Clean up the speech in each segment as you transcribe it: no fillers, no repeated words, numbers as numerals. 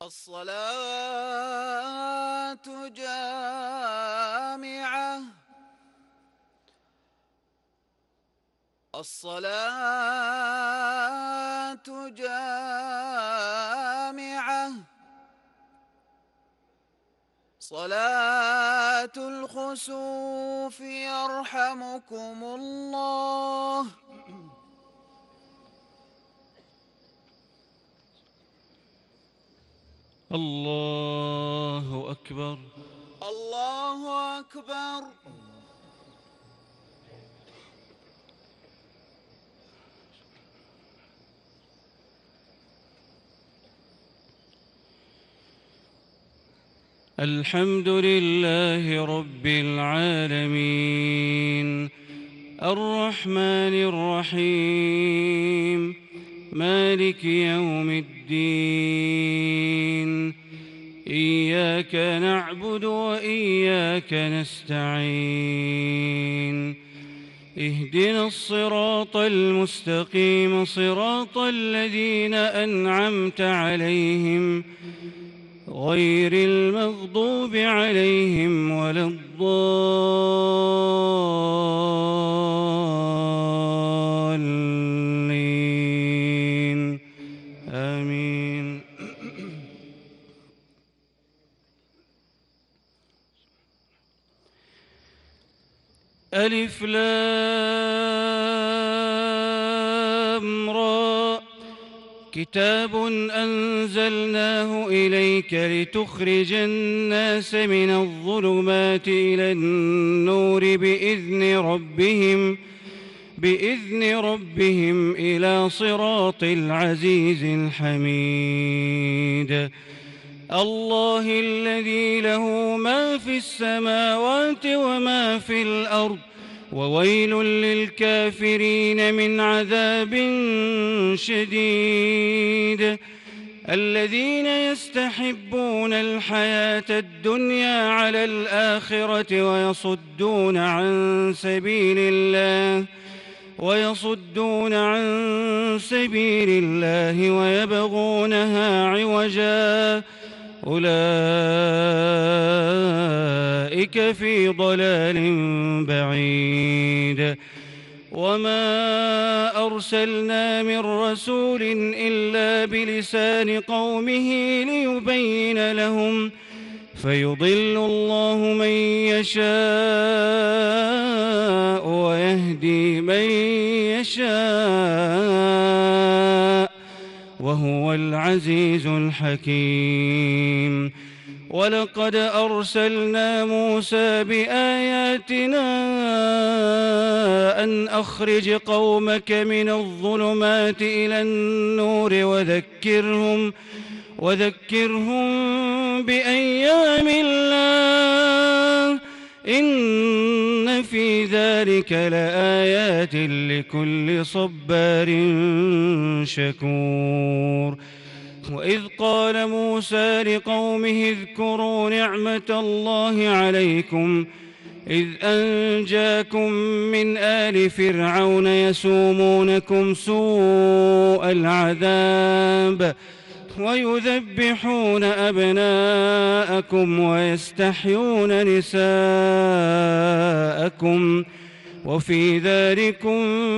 الصلاة جامعة. الصلاة جامعة. صلاة الخسوف يرحمكم الله. الله أكبر. الله أكبر. الحمد لله رب العالمين، الرحمن الرحيم، مالك يوم الدين. إياك نعبد وإياك نستعين. اهدنا الصراط المستقيم، صراط الذين أنعمت عليهم غير المغضوب عليهم ولا الضالين. آمين. ألف لام را. كتاب أنزلناه إليك لتخرج الناس من الظلمات إلى النور بإذن ربهم إلى صراط العزيز الحميد. الله الذي له ما في السماوات وما في الأرض، وويل للكافرين من عذاب شديد. الذين يستحبون الحياة الدنيا على الآخرة ويصدون عن سبيل الله ويبغونها عوجا، أولئك في ضلال بعيد. وما أرسلنا من رسول إلا بلسان قومه ليبين لهم، فيضل الله من يشاء ويهدي من يشاء، وهو العزيز الحكيم. ولقد أرسلنا موسى بآياتنا أن أخرج قومك من الظلمات إلى النور وذكرهم بأيام الله، إن في ذلك لآيات لكل صبار شكور. وإذ قال موسى لقومه اذكروا نعمة الله عليكم إذ أنجاكم من آل فرعون يسومونكم سوء العذاب ويذبحون أبناءكم ويستحيون نساءكم، وفي ذلكم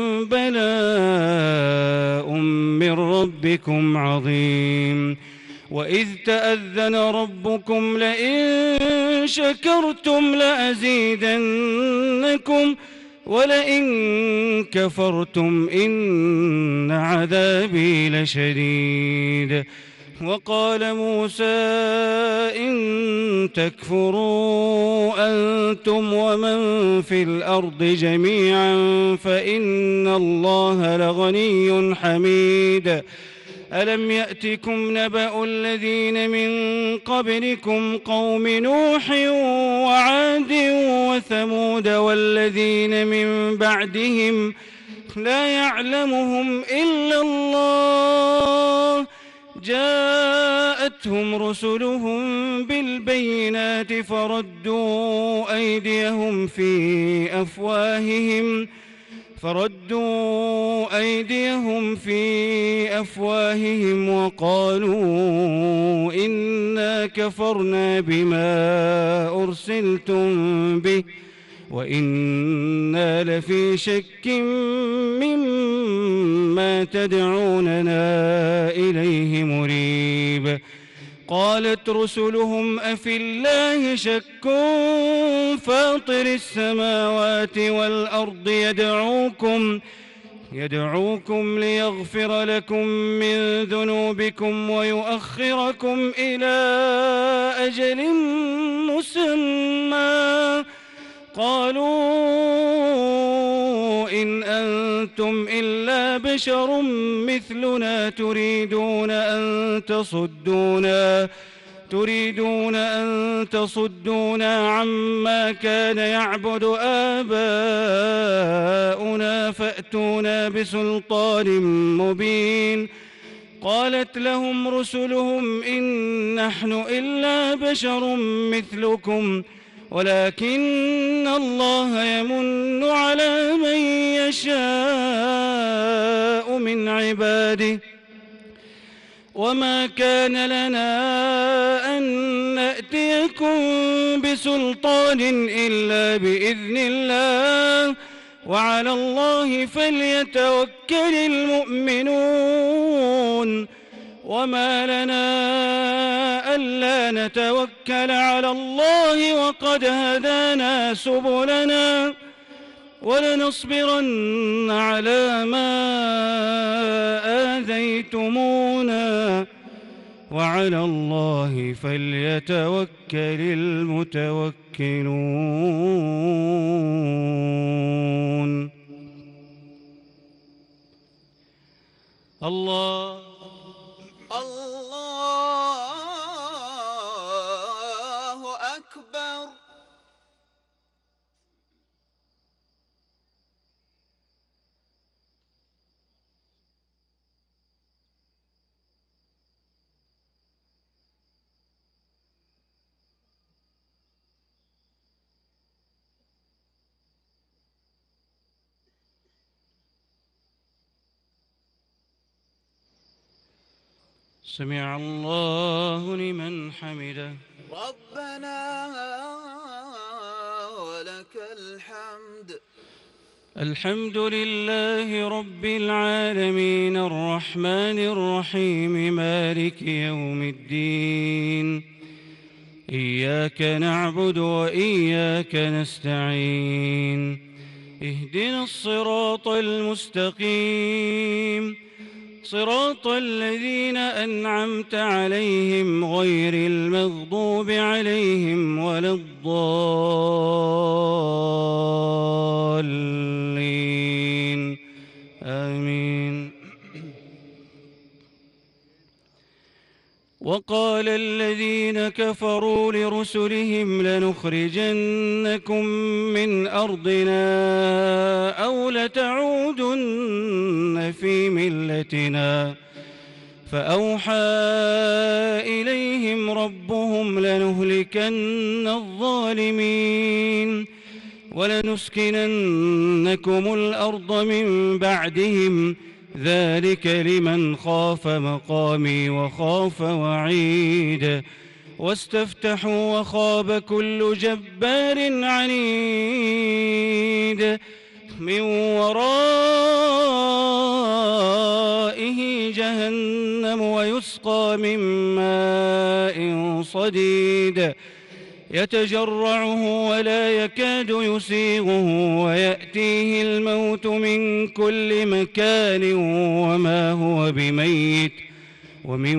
بلاء من ربكم عظيم. وإذ تأذن ربكم لئن شكرتم لأزيدنكم ولئن كفرتم إن عذابي لشديد. وقال موسى إن تكفروا أنتم ومن في الأرض جميعا فإن الله لغني حميد. ألم يأتكم نبأ الذين من قبلكم قوم نوح وعاد وثمود والذين من بعدهم لا يعلمهم إلا الله، جاءتهم رسلهم بالبينات فردوا أيديهم في فردوا أيديهم في أفواههم وقالوا إنا كفرنا بما أرسلتم به وإنا لفي شك مما تدعوننا إليه مريب. قالت رسلهم أفي الله شك فاطر السماوات والأرض يدعوكم ليغفر لكم من ذنوبكم ويؤخركم إلى أجل مسمى قالوا إن أنتم إلا بشر مثلنا تريدون أن تصدونا عما كان يعبد آباؤنا فأتونا بسلطان مبين. قالت لهم رسلهم إن نحن إلا بشر مثلكم ولكن الله يمن على من يشاء من عباده وما كان لنا أن نأتيكم بسلطان إلا بإذن الله وعلى الله فليتوكل المؤمنون. وما لنا ألا نتوكل على الله وقد هدانا سبلنا ولنصبرن على ما آذيتمونا وعلى الله فليتوكل المتوكلون. الله أكبر. سمع الله لمن حمده. ربنا ولك الحمد. الحمد لله رب العالمين الرحمن الرحيم مالك يوم الدين. إياك نعبد وإياك نستعين. اهدنا الصراط المستقيم صراط الذين أنعمت عليهم غير المغضوب عليهم ولا الضالين آمين. وقال الذين كفروا لرسلهم لنخرجنكم من أرضنا أو لتعودن في ملتنا فأوحى إليهم ربهم لنهلكن الظالمين ولنسكننكم الأرض من بعدهم ذلك لمن خاف مقامي وخاف وعيد. واستفتحوا وخاب كل جبار عنيد من ورائه جهنم ويسقى من ماء صديد يتجرعه ولا يكاد يسيغه ويأتيه الموت من كل مكان وما هو بميت ومن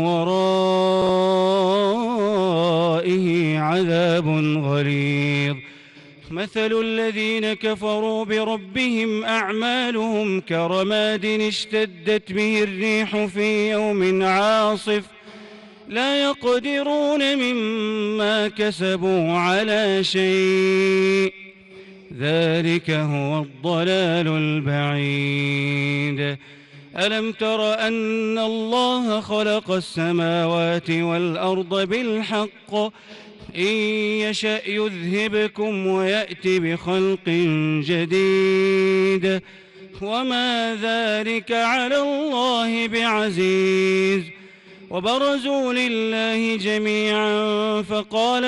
ورائه عذاب غليظ. مثل الذين كفروا بربهم أعمالهم كرماد اشتدت به الريح في يوم عاصف لا يقدرون مما كسبوا على شيء ذلك هو الضلال البعيد. ألم تر أن الله خلق السماوات والأرض بالحق إن يشأ يذهبكم ويأت بخلق جديد وما ذلك على الله بعزيز. وبرزوا لله جميعا فقال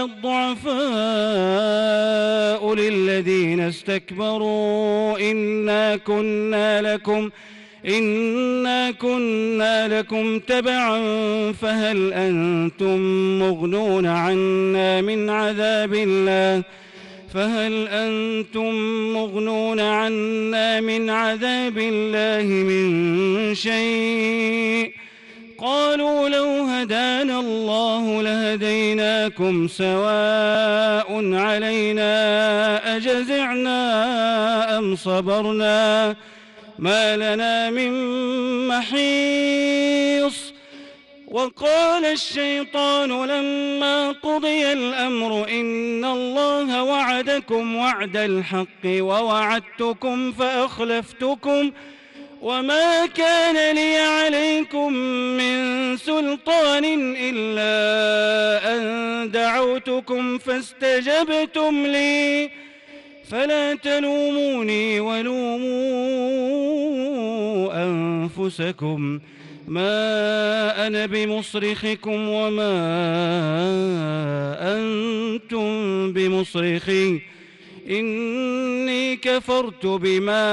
الضعفاء للذين استكبروا إنا كنا لكم تبعا فهل أنتم مغنون عنا من عذاب الله من شيء قالوا لو هدانا الله لهديناكم سواء علينا أجزعنا أم صبرنا ما لنا من محيص. وقال الشيطان لما قضي الأمر إن الله وعدكم وعد الحق ووعدتكم فأخلفتكم وما كان لي عليكم من سلطان إلا أن دعوتكم فاستجبتم لي فلا تلوموني ولوموا أنفسكم ما أنا بمصرخكم وما أنتم بمصرخي إني كفرت بما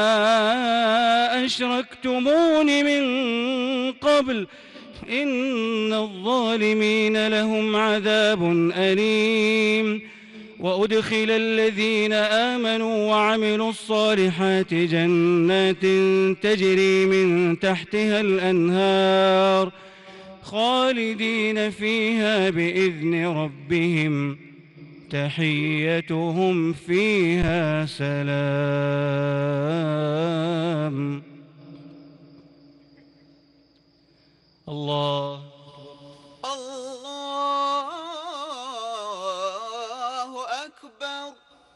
أشركتمون من قبل إن الظالمين لهم عذاب أليم. وأدخل الذين آمنوا وعملوا الصالحات جنات تجري من تحتها الأنهار خالدين فيها بإذن ربهم تحيتهم فيها سلام. الله أكبر.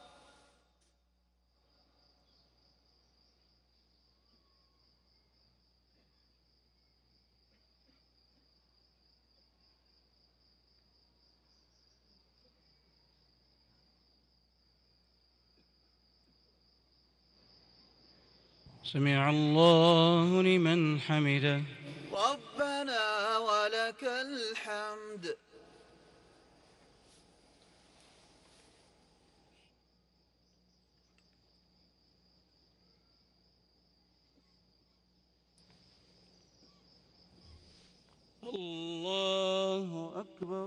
سمع الله لمن حمده. ربنا ولك الحمد. الله أكبر.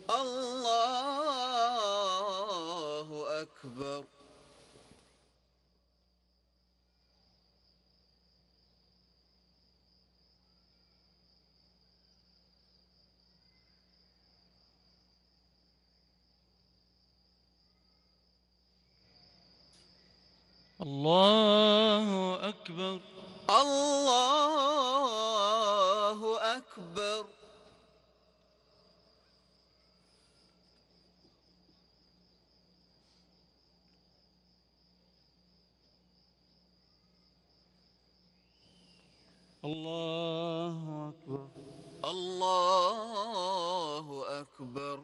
الله أكبر. الله أكبر. الله أكبر. الله أكبر. الله أكبر.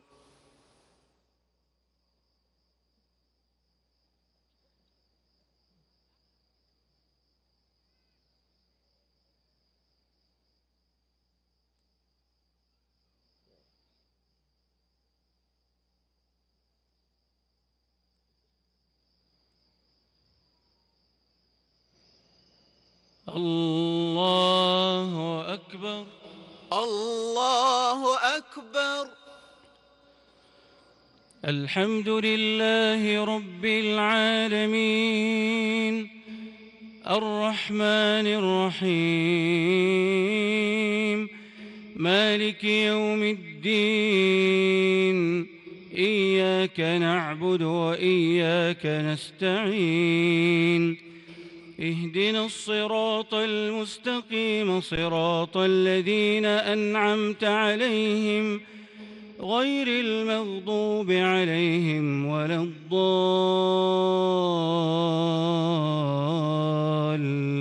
الله أكبر. الله أكبر. الحمد لله رب العالمين الرحمن الرحيم مالك يوم الدين إياك نعبد وإياك نستعين اهدنا الصراط المستقيم صراط الذين أنعمت عليهم غير المغضوب عليهم ولا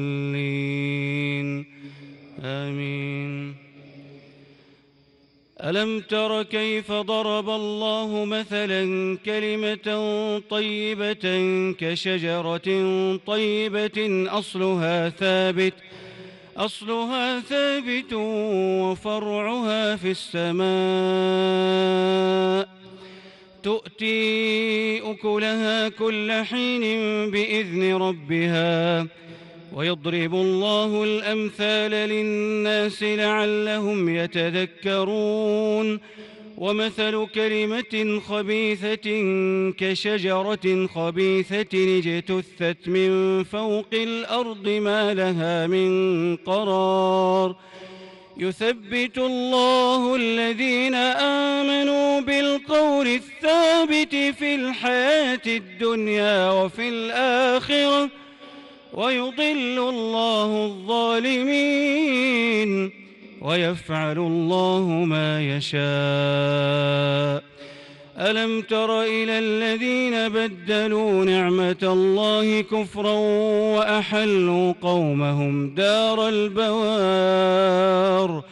الضالين آمين. ألم تر كيف ضرب الله مثلا كلمة طيبة كشجرة طيبة أصلها ثابت وفرعها في السماء تؤتي أكلها كل حين بإذن ربها ويضرب الله الأمثال للناس لعلهم يتذكرون ومثل كلمة خبيثة كشجرة خبيثة اجتثت من فوق الأرض ما لها من قرار يثبت الله الذين آمنوا بالقول الثابت في الحياة الدنيا وفي الآخرة ويضل الله الظالمين ويفعل الله ما يشاء ألم تر إلى الذين بدلوا نعمة الله كفرا وأحلوا قومهم دار البوار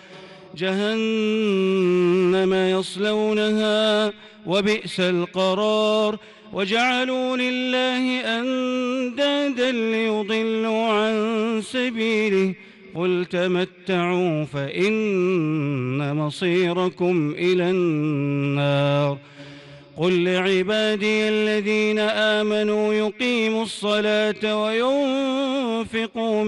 جهنم يصلونها وبئس القرار وجعلوا لله أندادا ليضلوا عن سبيله قل تمتعوا فإن مصيركم إلى النار قل لعبادي الذين آمنوا يقيموا الصلاة وينفقوا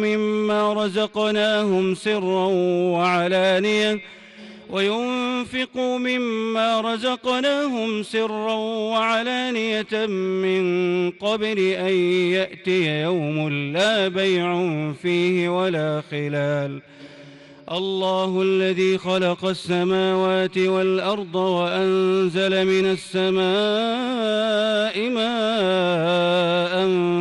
مما رزقناهم سرا وعلانية من قبل أن يأتي يوم لا بيع فيه ولا خلال الله الذي خلق السماوات والأرض وأنزل من السماء ماء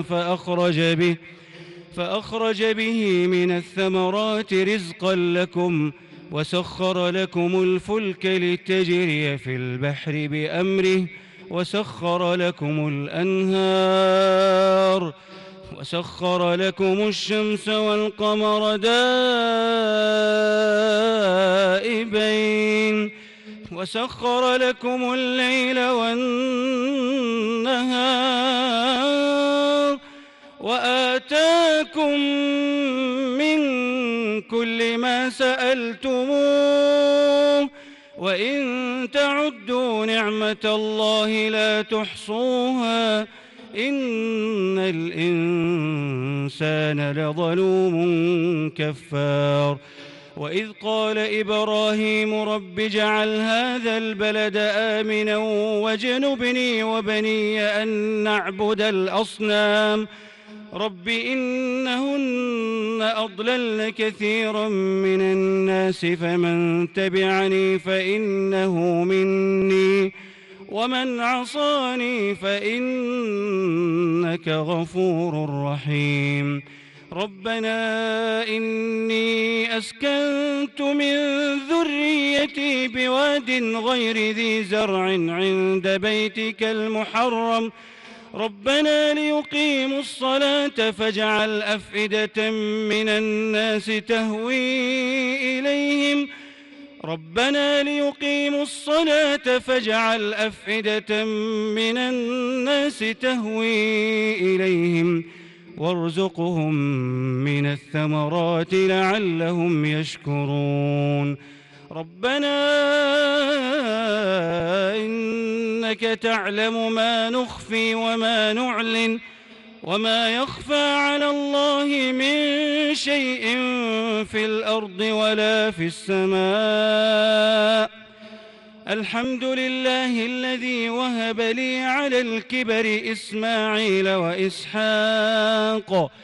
فأخرج به من الثمرات رزقا لكم وسخر لكم الفلك لتجري في البحر بأمره وسخر لكم الأنهار وسخر لكم الشمس والقمر دائبين وسخر لكم الليل والنهار وآتاكم من كل ما سألتموه وإن تعدوا نعمة الله لا تحصوها إن الإنسان لظلوم كفار وإذ قال إبراهيم رب اجعل هذا البلد آمنا واجنبني وبني أن نعبد الأصنام رب إنهن أضللن كثيرا من الناس فمن تبعني فإنه مني ومن عصاني فإنك غفور رحيم ربنا إني أسكنت من ذريتي بواد غير ذي زرع عند بيتك المحرم ربنا ليقيموا الصلاة فاجعل أفئدة من الناس تهوي إليهم وارزقهم من الثمرات لعلهم يشكرون ربنا إنك تعلم ما نخفي وما نعلن وما يخفى على الله من شيء في الأرض ولا في السماء الحمد لله الذي وهب لي على الكبر إسماعيل وإسحاق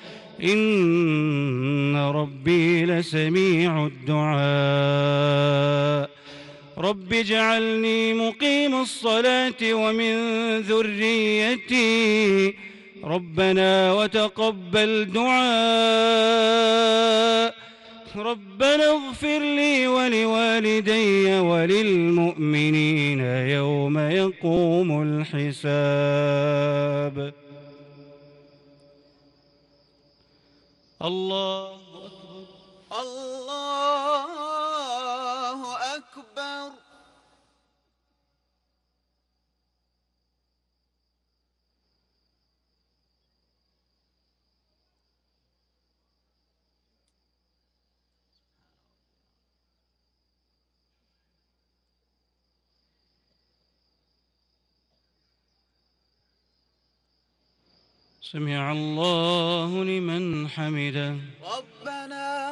إن ربي لسميع الدعاء رب اجعلني مقيم الصلاة ومن ذريتي ربنا وتقبل دعاء ربنا اغفر لي ولوالدي وللمؤمنين يوم يقوم الحساب الله أكبر الله أكبر سمع الله لمن حمده. ربنا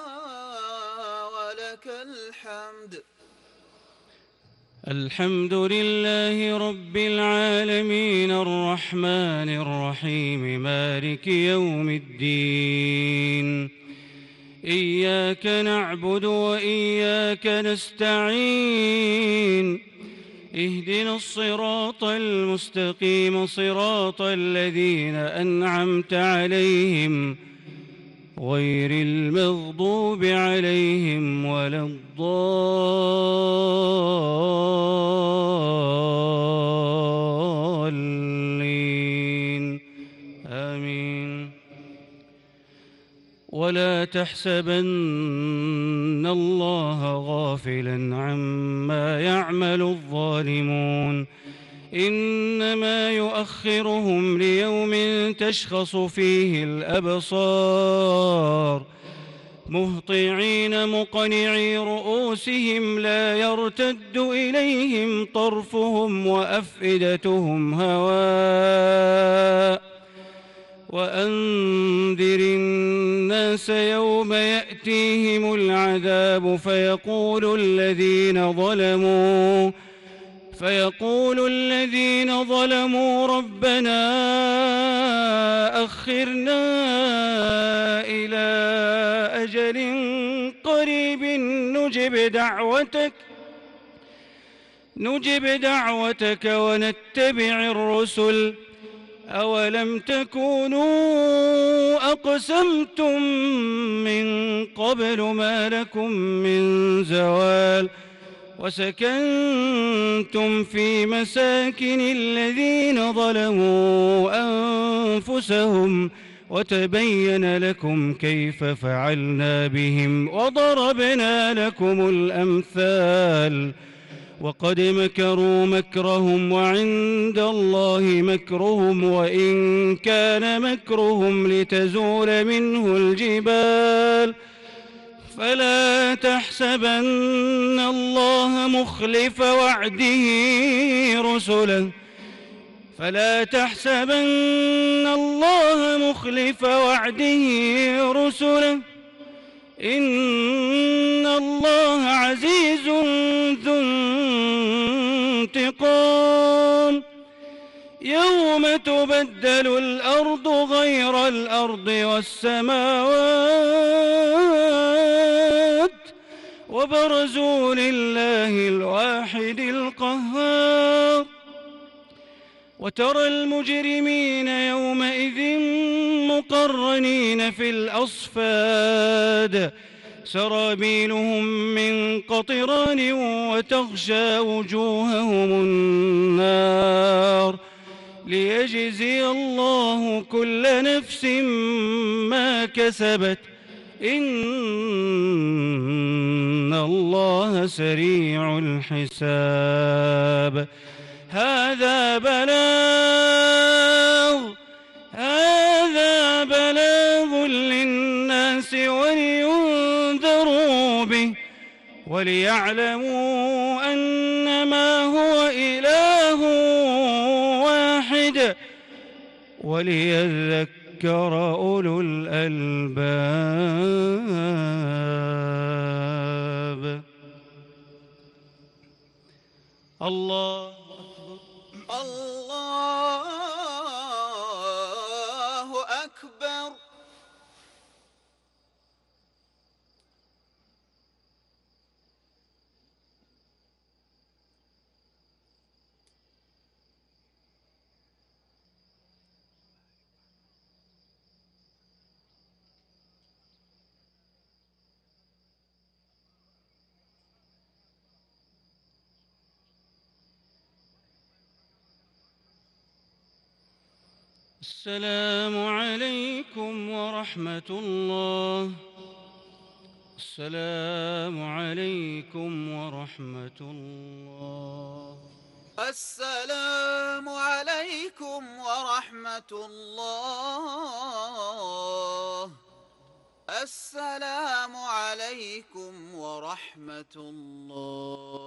ولك الحمد. الحمد لله رب العالمين الرحمن الرحيم مالك يوم الدين. إياك نعبد وإياك نستعين. اهدنا الصراط المستقيم صراط الذين أنعمت عليهم غير المغضوب عليهم ولا الضالين. آمين. ولا تحسبن الله غافلا عما يعمل الظالمون، إنما يؤخرهم ليوم تشخص فيه الأبصار مهطعين مقنعي رؤوسهم لا يرتد إليهم طرفهم وأفئدتهم هواء. وأنذر الناس يوم يأتيهم العذاب فيقول الذين ظلموا ربنا أخرنا إلى أجل قريب نجب دعوتك ونتبع الرسل، أولم تكونوا أقسمتم من قبل ما لكم من زوال، وسكنتم في مساكن الذين ظلموا أنفسهم وتبين لكم كيف فعلنا بهم وضربنا لكم الأمثال. وقد مكروا مكرهم وعند الله مكرهم وإن كان مكرهم لتزول منه الجبال. فلا تحسبن الله مخلف وعده رسله إن الله عزيز ذو انتقام. يوم تبدل الأرض غير الأرض والسماوات وبرزوا لله الواحد القهار. وترى المجرمين يومئذ مقرنين في الأصفاد سرابيلهم من قطران وتغشى وجوههم النار ليجزي الله كل نفس ما كسبت إن الله سريع الحساب. هذا بلاغ للناس ولينذروا به وليعلموا أنما هو إله واحد وليذكر أولو الألباب. الله أكبر. السلام عليكم ورحمة الله. السلام عليكم ورحمة الله. السلام عليكم ورحمة الله. السلام عليكم ورحمة الله.